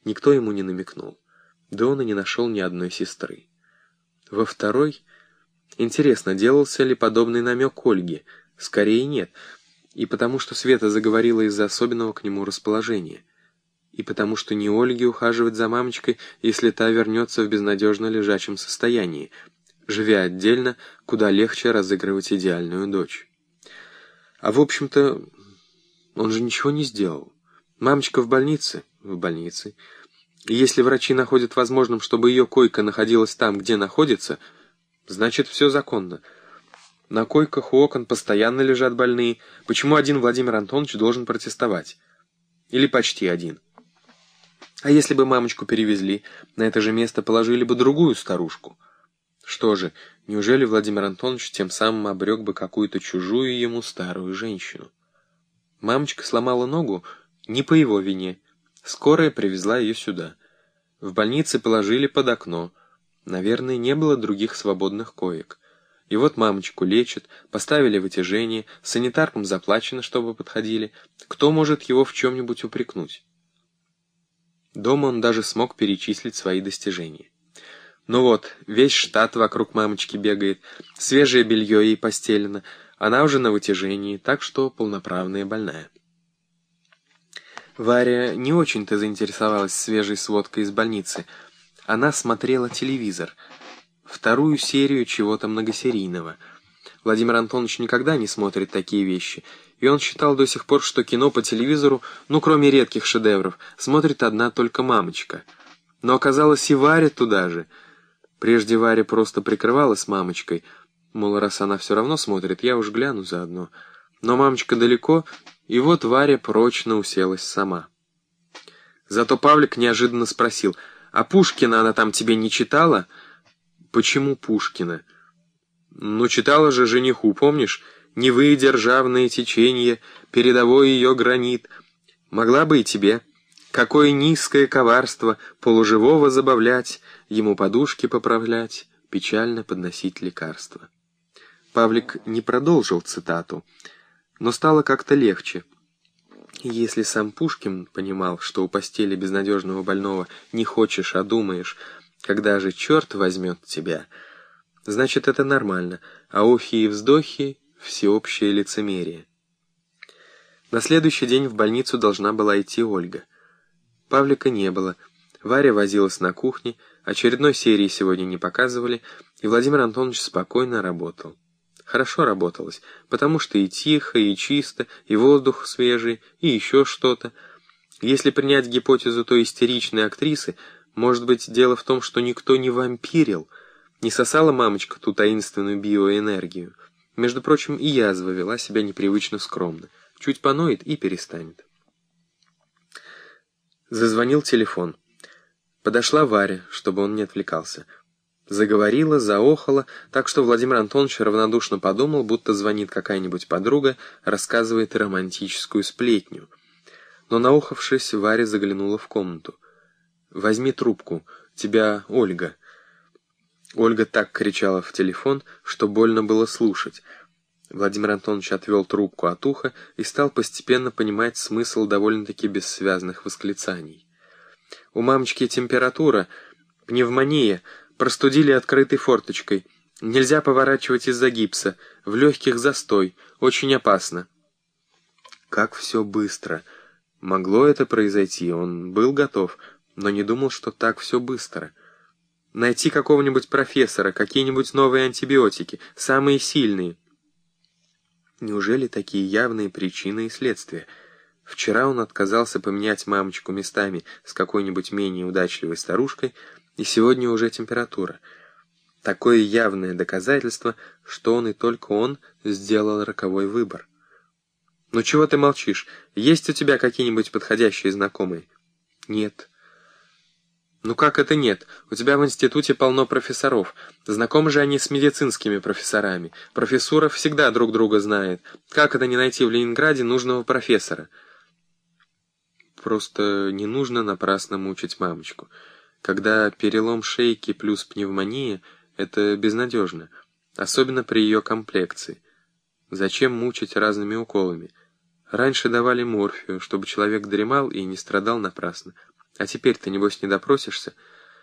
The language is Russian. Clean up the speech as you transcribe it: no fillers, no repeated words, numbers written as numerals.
Никто ему не намекнул. Да он и не нашел ни одной сестры. Во второй... Интересно, делался ли подобный намек Ольге? Скорее нет. И потому что Света заговорила из-за особенного к нему расположения. И потому что не Ольге ухаживать за мамочкой, если та вернется в безнадежно лежачем состоянии, живя отдельно, куда легче разыгрывать идеальную дочь. А в общем-то, он же ничего не сделал. Мамочка в больнице? В больнице. И если врачи находят возможным, чтобы ее койка находилась там, где находится, значит, все законно. На койках у окон постоянно лежат больные. Почему один Владимир Антонович должен протестовать? Или почти один? А если бы мамочку перевезли, на это же место положили бы другую старушку? Что же, неужели Владимир Антонович тем самым обрек бы какую-то чужую ему старую женщину? Мамочка сломала ногу не по его вине. Скорая привезла ее сюда. В больнице положили под окно. Наверное, не было других свободных коек. И вот мамочку лечат, поставили вытяжение, санитаркам заплачено, чтобы подходили. Кто может его в чем-нибудь упрекнуть? Дома он даже смог перечислить свои достижения. Ну вот, весь штат вокруг мамочки бегает, свежее белье ей постелено, она уже на вытяжении, так что полноправная больная. Варя не очень-то заинтересовалась свежей сводкой из больницы. Она смотрела телевизор, вторую серию чего-то многосерийного. Владимир Антонович никогда не смотрит такие вещи, и он считал до сих пор, что кино по телевизору, кроме редких шедевров, смотрит одна только мамочка. Но оказалось, и Варя туда же. Прежде Варя просто прикрывалась мамочкой, мол, раз она все равно смотрит, я уж гляну заодно. Но мамочка далеко, и вот Варя прочно уселась сама. Зато Павлик неожиданно спросил: «А Пушкина она там тебе не читала?» «Почему Пушкина?» «Ну, читала же жениху, помнишь? Не вы, державное течение, передовой ее гранит. Могла бы и тебе. Какое низкое коварство полуживого забавлять, ему подушки поправлять, печально подносить лекарства». Павлик не продолжил цитату, но стало как-то легче. Если сам Пушкин понимал, что у постели безнадежного больного не хочешь, а думаешь, когда же черт возьмет тебя, значит, это нормально, а охи и вздохи — всеобщее лицемерие. На следующий день в больницу должна была идти Ольга. Павлика не было, Варя возилась на кухне, очередной серии сегодня не показывали, и Владимир Антонович спокойно работал. Хорошо работалось, потому что и тихо, и чисто, и воздух свежий, и еще что-то. Если принять гипотезу той истеричной актрисы, может быть, дело в том, что никто не вампирил, не сосала мамочка ту таинственную биоэнергию. Между прочим, и язва вела себя непривычно скромно. Чуть поноет и перестанет. Зазвонил телефон. Подошла Варя, чтобы он не отвлекался. Заговорила, заохала, так что Владимир Антонович равнодушно подумал, будто звонит какая-нибудь подруга, рассказывает романтическую сплетню. Но, наохавшись, Варя заглянула в комнату. «Возьми трубку, тебя Ольга». Ольга так кричала в телефон, что больно было слушать. Владимир Антонович отвел трубку от уха и стал постепенно понимать смысл довольно-таки бессвязных восклицаний. «У мамочки температура, пневмония, простудили открытой форточкой. Нельзя поворачивать из-за гипса. В легких застой. Очень опасно». Как все быстро. Могло это произойти, он был готов, но не думал, что так все быстро. Найти какого-нибудь профессора, какие-нибудь новые антибиотики, самые сильные. Неужели такие явные причины и следствия? Вчера он отказался поменять мамочку местами с какой-нибудь менее удачливой старушкой, и сегодня уже температура. Такое явное доказательство, что он и только он сделал роковой выбор. «Ну чего ты молчишь? Есть у тебя какие-нибудь подходящие знакомые?» «Нет». «Ну как это нет? У тебя в институте полно профессоров. Знакомы же они с медицинскими профессорами. Профессура всегда друг друга знает. Как это не найти в Ленинграде нужного профессора?» «Просто не нужно напрасно мучить мамочку. Когда перелом шейки плюс пневмония, это безнадежно, особенно при ее комплекции. Зачем мучить разными уколами? Раньше давали морфию, чтобы человек дремал и не страдал напрасно. А теперь ты, небось, не допросишься?